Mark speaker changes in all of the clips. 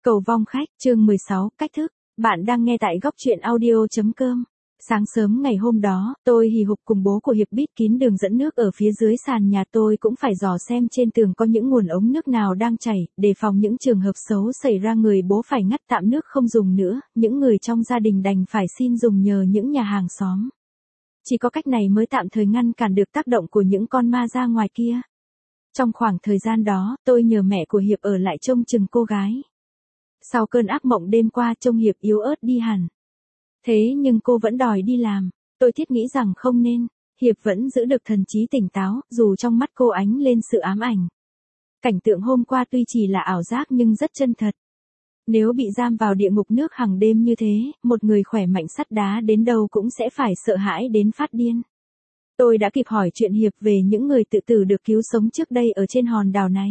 Speaker 1: Cầu vong khách, chương 16, cách thức. Bạn đang nghe tại góc truyện audio.com. Sáng sớm ngày hôm đó, tôi hì hục cùng bố của Hiệp bít kín đường dẫn nước ở phía dưới sàn nhà. Tôi cũng phải dò xem trên tường có những nguồn ống nước nào đang chảy, đề phòng những trường hợp xấu xảy ra. Người bố phải ngắt tạm nước không dùng nữa, những người trong gia đình đành phải xin dùng nhờ những nhà hàng xóm. Chỉ có cách này mới tạm thời ngăn cản được tác động của những con ma ra ngoài kia. Trong khoảng thời gian đó, tôi nhờ mẹ của Hiệp ở lại trông chừng cô gái. Sau cơn ác mộng đêm qua, trông Hiệp yếu ớt đi hẳn. Thế nhưng cô vẫn đòi đi làm. Tôi thiết nghĩ rằng không nên. Hiệp vẫn giữ được thần trí tỉnh táo, dù trong mắt cô ánh lên sự ám ảnh. Cảnh tượng hôm qua tuy chỉ là ảo giác nhưng rất chân thật. Nếu bị giam vào địa ngục nước hàng đêm như thế, một người khỏe mạnh sắt đá đến đâu cũng sẽ phải sợ hãi đến phát điên. Tôi đã kịp hỏi chuyện Hiệp về những người tự tử được cứu sống trước đây ở trên hòn đảo này.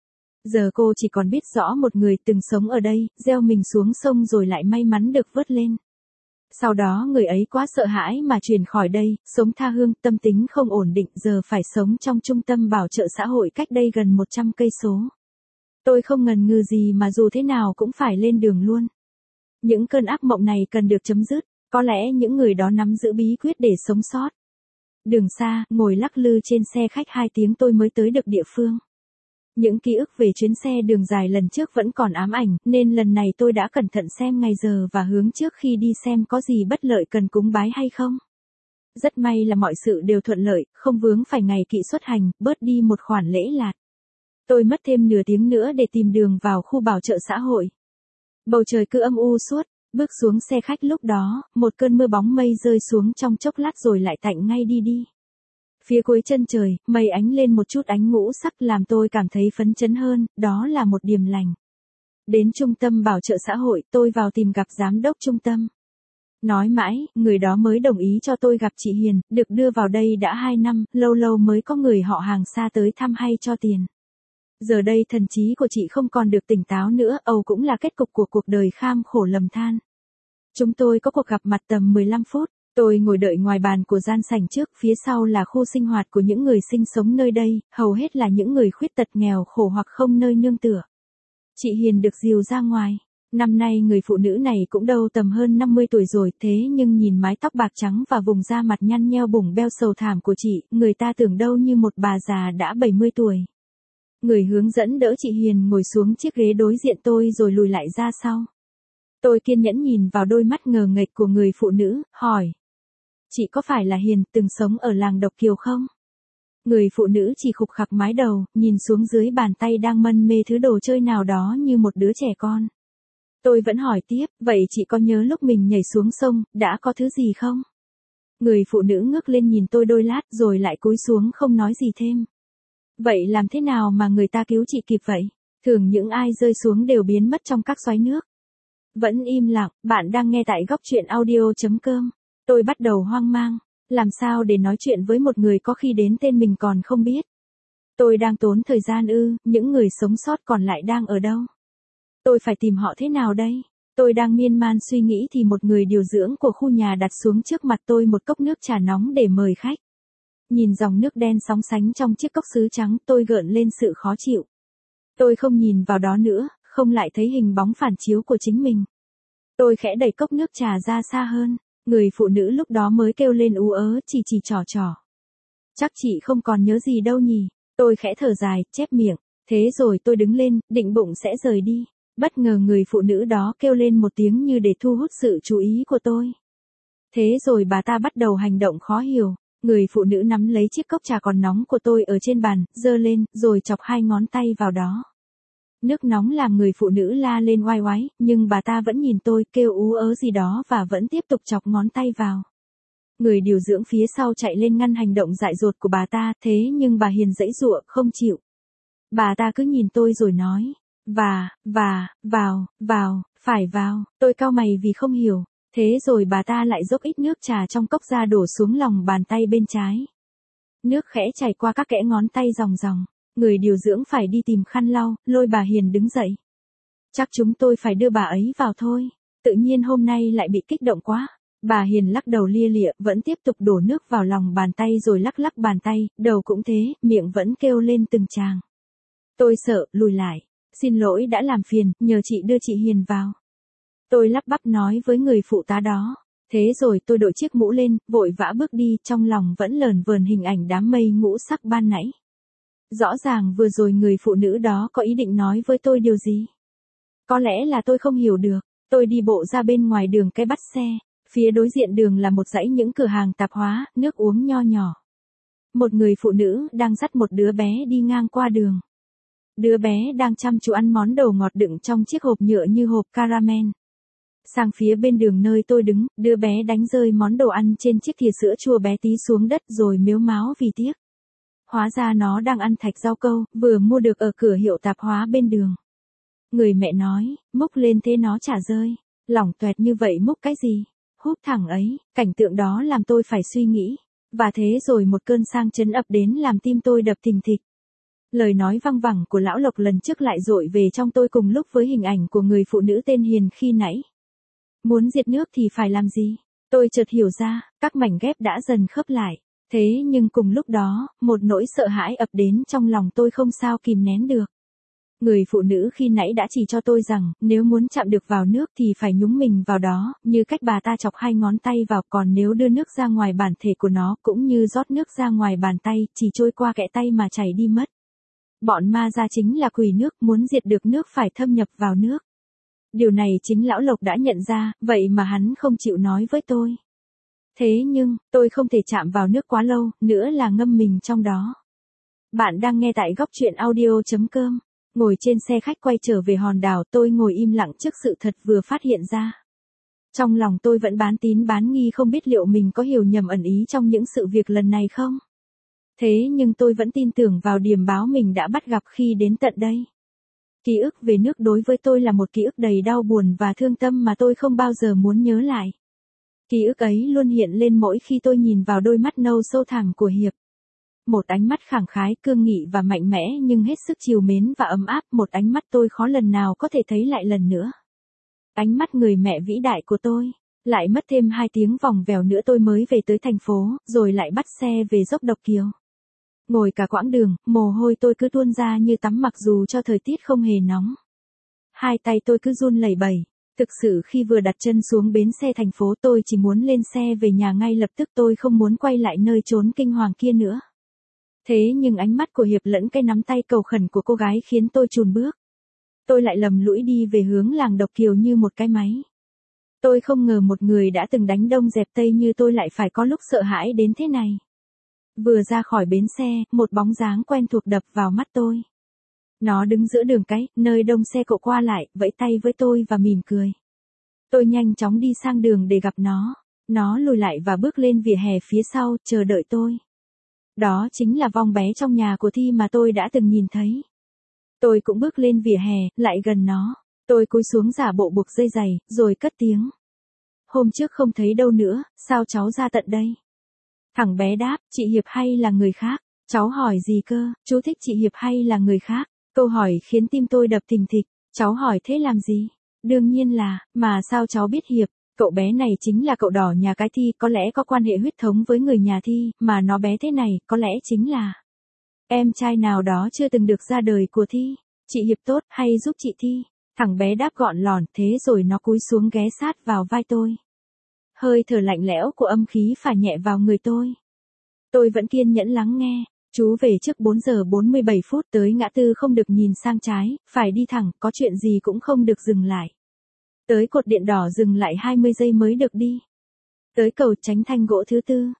Speaker 1: Giờ cô chỉ còn biết rõ một người từng sống ở đây, gieo mình xuống sông rồi lại may mắn được vớt lên. Sau đó người ấy quá sợ hãi mà chuyển khỏi đây, sống tha hương, tâm tính không ổn định, giờ phải sống trong trung tâm bảo trợ xã hội cách đây gần 100 cây số. Tôi không ngần ngừ gì mà dù thế nào cũng phải lên đường luôn. Những cơn ác mộng này cần được chấm dứt, có lẽ những người đó nắm giữ bí quyết để sống sót. Đường xa, ngồi lắc lư trên xe khách 2 tiếng tôi mới tới được địa phương. Những ký ức về chuyến xe đường dài lần trước vẫn còn ám ảnh, nên lần này tôi đã cẩn thận xem ngày giờ và hướng trước khi đi xem có gì bất lợi cần cúng bái hay không. Rất may là mọi sự đều thuận lợi, không vướng phải ngày kỵ xuất hành, bớt đi một khoản lễ lạt. Tôi mất thêm nửa tiếng nữa để tìm đường vào khu bảo trợ xã hội. Bầu trời cứ âm u suốt, bước xuống xe khách lúc đó, một cơn mưa bóng mây rơi xuống trong chốc lát rồi lại tạnh ngay đi. Phía cuối chân trời, mây ánh lên một chút ánh ngũ sắc làm tôi cảm thấy phấn chấn hơn, đó là một điềm lành. Đến trung tâm bảo trợ xã hội, tôi vào tìm gặp giám đốc trung tâm. Nói mãi, người đó mới đồng ý cho tôi gặp chị Hiền, được đưa vào đây đã 2 năm, lâu lâu mới có người họ hàng xa tới thăm hay cho tiền. Giờ đây thần trí của chị không còn được tỉnh táo nữa, âu cũng là kết cục của cuộc đời kham khổ lầm than. Chúng tôi có cuộc gặp mặt tầm 15 phút. Tôi ngồi đợi ngoài bàn của gian sảnh trước, phía sau là khu sinh hoạt của những người sinh sống nơi đây, hầu hết là những người khuyết tật nghèo khổ hoặc không nơi nương tựa. Chị Hiền được dìu ra ngoài. Năm nay người phụ nữ này cũng đâu tầm hơn 50 tuổi rồi, thế nhưng nhìn mái tóc bạc trắng và vùng da mặt nhăn nheo bủng beo sầu thảm của chị, người ta tưởng đâu như một bà già đã 70 tuổi. Người hướng dẫn đỡ chị Hiền ngồi xuống chiếc ghế đối diện tôi rồi lùi lại ra sau. Tôi kiên nhẫn nhìn vào đôi mắt ngờ nghệch của người phụ nữ, hỏi. Chị có phải là Hiền, từng sống ở làng Độc Kiều không? Người phụ nữ chỉ khục khặc mái đầu, nhìn xuống dưới bàn tay đang mân mê thứ đồ chơi nào đó như một đứa trẻ con. Tôi vẫn hỏi tiếp, vậy chị có nhớ lúc mình nhảy xuống sông, đã có thứ gì không? Người phụ nữ ngước lên nhìn tôi đôi lát rồi lại cúi xuống không nói gì thêm. Vậy làm thế nào mà người ta cứu chị kịp vậy? Thường những ai rơi xuống đều biến mất trong các xoáy nước. Vẫn im lặng, bạn đang nghe tại góc truyện audio.com. Tôi bắt đầu hoang mang, làm sao để nói chuyện với một người có khi đến tên mình còn không biết. Tôi đang tốn thời gian những người sống sót còn lại đang ở đâu? Tôi phải tìm họ thế nào đây? Tôi đang miên man suy nghĩ thì một người điều dưỡng của khu nhà đặt xuống trước mặt tôi một cốc nước trà nóng để mời khách. Nhìn dòng nước đen sóng sánh trong chiếc cốc sứ trắng, tôi gợn lên sự khó chịu. Tôi không nhìn vào đó nữa, không lại thấy hình bóng phản chiếu của chính mình. Tôi khẽ đẩy cốc nước trà ra xa hơn. Người phụ nữ lúc đó mới kêu lên ú ớ, chỉ trò. Chắc chị không còn nhớ gì đâu nhỉ. Tôi khẽ thở dài, chép miệng. Thế rồi tôi đứng lên, định bụng sẽ rời đi. Bất ngờ người phụ nữ đó kêu lên một tiếng như để thu hút sự chú ý của tôi. Thế rồi bà ta bắt đầu hành động khó hiểu. Người phụ nữ nắm lấy chiếc cốc trà còn nóng của tôi ở trên bàn, giơ lên, rồi chọc 2 ngón tay vào đó. Nước nóng làm người phụ nữ la lên oai oái, nhưng bà ta vẫn nhìn tôi, kêu ú ớ gì đó và vẫn tiếp tục chọc ngón tay vào. Người điều dưỡng phía sau chạy lên ngăn hành động dại dột của bà ta, thế nhưng bà Hiền giãy giụa, không chịu. Bà ta cứ nhìn tôi rồi nói, vào, phải vào, tôi cau mày vì không hiểu. Thế rồi bà ta lại dốc ít nước trà trong cốc ra đổ xuống lòng bàn tay bên trái. Nước khẽ chảy qua các kẽ ngón tay ròng ròng. Người điều dưỡng phải đi tìm khăn lau, lôi bà Hiền đứng dậy. Chắc chúng tôi phải đưa bà ấy vào thôi. Tự nhiên hôm nay lại bị kích động quá. Bà Hiền lắc đầu lia lịa, vẫn tiếp tục đổ nước vào lòng bàn tay rồi lắc bàn tay, đầu cũng thế, miệng vẫn kêu lên từng tràng. Tôi sợ, lùi lại. Xin lỗi đã làm phiền, nhờ chị đưa chị Hiền vào. Tôi lắp bắp nói với người phụ tá đó. Thế rồi tôi đội chiếc mũ lên, vội vã bước đi, trong lòng vẫn lờn vờn hình ảnh đám mây ngũ sắc ban nãy. Rõ ràng vừa rồi người phụ nữ đó có ý định nói với tôi điều gì? Có lẽ là tôi không hiểu được. Tôi đi bộ ra bên ngoài đường cái bắt xe. Phía đối diện đường là một dãy những cửa hàng tạp hóa, nước uống nho nhỏ. Một người phụ nữ đang dắt một đứa bé đi ngang qua đường. Đứa bé đang chăm chú ăn món đồ ngọt đựng trong chiếc hộp nhựa như hộp caramel. Sang phía bên đường nơi tôi đứng, đứa bé đánh rơi món đồ ăn trên chiếc thìa sữa chua bé tí xuống đất rồi mếu máo vì tiếc. Hóa ra nó đang ăn thạch rau câu, vừa mua được ở cửa hiệu tạp hóa bên đường. Người mẹ nói, múc lên thế nó chả rơi. Lỏng toẹt như vậy múc cái gì? Húp thẳng ấy, cảnh tượng đó làm tôi phải suy nghĩ. Và thế rồi một cơn sang chấn ập đến làm tim tôi đập thình thịch. Lời nói văng vẳng của lão Lộc lần trước lại dội về trong tôi cùng lúc với hình ảnh của người phụ nữ tên Hiền khi nãy. Muốn diệt nước thì phải làm gì? Tôi chợt hiểu ra, các mảnh ghép đã dần khớp lại. Thế nhưng cùng lúc đó, một nỗi sợ hãi ập đến trong lòng tôi không sao kìm nén được. Người phụ nữ khi nãy đã chỉ cho tôi rằng, nếu muốn chạm được vào nước thì phải nhúng mình vào đó, như cách bà ta chọc 2 ngón tay vào, còn nếu đưa nước ra ngoài bản thể của nó cũng như rót nước ra ngoài bàn tay, chỉ trôi qua kẽ tay mà chảy đi mất. Bọn ma ra chính là quỷ nước, muốn diệt được nước phải thâm nhập vào nước. Điều này chính lão Lộc đã nhận ra, vậy mà hắn không chịu nói với tôi. Thế nhưng, tôi không thể chạm vào nước quá lâu, nữa là ngâm mình trong đó. Bạn đang nghe tại góc truyện audio.com. Ngồi trên xe khách quay trở về hòn đảo, tôi ngồi im lặng trước sự thật vừa phát hiện ra. Trong lòng tôi vẫn bán tín bán nghi, không biết liệu mình có hiểu nhầm ẩn ý trong những sự việc lần này không. Thế nhưng tôi vẫn tin tưởng vào điểm báo mình đã bắt gặp khi đến tận đây. Ký ức về nước đối với tôi là một ký ức đầy đau buồn và thương tâm mà tôi không bao giờ muốn nhớ lại. Ký ức ấy luôn hiện lên mỗi khi tôi nhìn vào đôi mắt nâu sâu thẳm của Hiệp. Một ánh mắt khẳng khái, cương nghị và mạnh mẽ nhưng hết sức trìu mến và ấm áp, một ánh mắt tôi khó lần nào có thể thấy lại lần nữa. Ánh mắt người mẹ vĩ đại của tôi. Lại mất thêm 2 tiếng vòng vèo nữa tôi mới về tới thành phố, rồi lại bắt xe về dốc Độc Kiều. Ngồi cả quãng đường, mồ hôi tôi cứ tuôn ra như tắm mặc dù cho thời tiết không hề nóng. Hai tay tôi cứ run lẩy bẩy. Thực sự khi vừa đặt chân xuống bến xe thành phố tôi chỉ muốn lên xe về nhà ngay lập tức, tôi không muốn quay lại nơi chốn kinh hoàng kia nữa. Thế nhưng ánh mắt của Hiệp lẫn cái nắm tay cầu khẩn của cô gái khiến tôi chùn bước. Tôi lại lầm lũi đi về hướng làng Độc Kiều như một cái máy. Tôi không ngờ một người đã từng đánh Đông dẹp Tây như tôi lại phải có lúc sợ hãi đến thế này. Vừa ra khỏi bến xe, một bóng dáng quen thuộc đập vào mắt tôi. Nó đứng giữa đường cái, nơi đông xe cộ qua lại, vẫy tay với tôi và mỉm cười. Tôi nhanh chóng đi sang đường để gặp nó. Nó lùi lại và bước lên vỉa hè phía sau, chờ đợi tôi. Đó chính là Vong bé trong nhà của Thi mà tôi đã từng nhìn thấy. Tôi cũng bước lên vỉa hè, lại gần nó. Tôi cúi xuống giả bộ buộc dây giày, rồi cất tiếng. Hôm trước không thấy đâu nữa, sao cháu ra tận đây? Thằng bé đáp, chị Hiệp hay là người khác? Cháu hỏi gì cơ, chú thích chị Hiệp hay là người khác? Câu hỏi khiến tim tôi đập thình thịch. Cháu hỏi thế làm gì? Đương nhiên là, mà sao cháu biết Hiệp? Cậu bé này chính là cậu đỏ nhà cái Thi, có lẽ có quan hệ huyết thống với người nhà Thi, mà nó bé thế này, có lẽ chính là em trai nào đó chưa từng được ra đời của Thi. Chị Hiệp tốt, hay giúp chị Thi? Thằng bé đáp gọn lòn, thế rồi nó cúi xuống ghé sát vào vai tôi. Hơi thở lạnh lẽo của âm khí phả nhẹ vào người tôi. Tôi vẫn kiên nhẫn lắng nghe. Chú về trước 4 giờ 47 phút, tới ngã tư không được nhìn sang trái, phải đi thẳng, có chuyện gì cũng không được dừng lại. Tới cột điện đỏ dừng lại 20 giây mới được đi. Tới cầu tránh thanh gỗ thứ 4.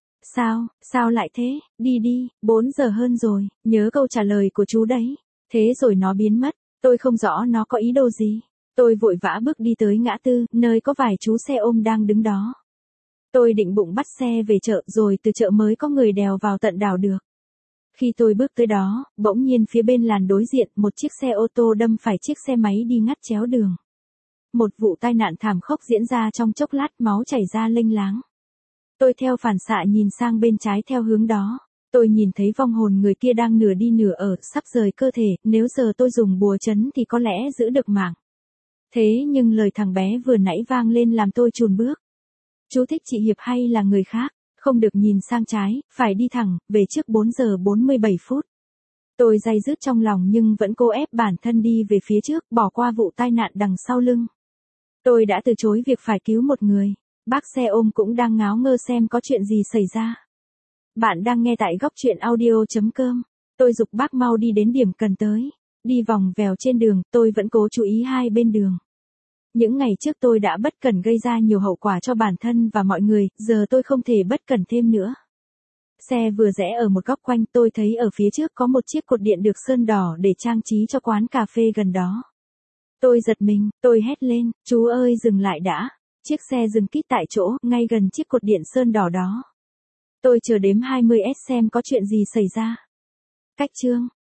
Speaker 1: Sao lại thế, đi, 4 giờ hơn rồi, nhớ câu trả lời của chú đấy. Thế rồi nó biến mất, tôi không rõ nó có ý đồ gì. Tôi vội vã bước đi tới ngã tư, nơi có vài chú xe ôm đang đứng đó. Tôi định bụng bắt xe về chợ rồi từ chợ mới có người đèo vào tận đảo được. Khi tôi bước tới đó, bỗng nhiên phía bên làn đối diện, một chiếc xe ô tô đâm phải chiếc xe máy đi ngắt chéo đường. Một vụ tai nạn thảm khốc diễn ra trong chốc lát, máu chảy ra lênh láng. Tôi theo phản xạ nhìn sang bên trái theo hướng đó. Tôi nhìn thấy vong hồn người kia đang nửa đi nửa ở, sắp rời cơ thể, nếu giờ tôi dùng bùa trấn thì có lẽ giữ được mạng. Thế nhưng lời thằng bé vừa nãy vang lên làm tôi chùn bước. Chú thích chị Hiệp hay là người khác? Không được nhìn sang trái, phải đi thẳng, về trước 4 giờ 47 phút. Tôi day dứt trong lòng nhưng vẫn cố ép bản thân đi về phía trước, bỏ qua vụ tai nạn đằng sau lưng. Tôi đã từ chối việc phải cứu một người. Bác xe ôm cũng đang ngáo ngơ xem có chuyện gì xảy ra. Bạn đang nghe tại góc chuyện audio.com. Tôi giục bác mau đi đến điểm cần tới. Đi vòng vèo trên đường, tôi vẫn cố chú ý hai bên đường. Những ngày trước tôi đã bất cẩn gây ra nhiều hậu quả cho bản thân và mọi người, giờ tôi không thể bất cẩn thêm nữa. Xe vừa rẽ ở một góc quanh, tôi thấy ở phía trước có một chiếc cột điện được sơn đỏ để trang trí cho quán cà phê gần đó. Tôi giật mình, tôi hét lên, chú ơi dừng lại đã. Chiếc xe dừng kít tại chỗ, ngay gần chiếc cột điện sơn đỏ đó. Tôi chờ đếm 20s xem có chuyện gì xảy ra. Cách chương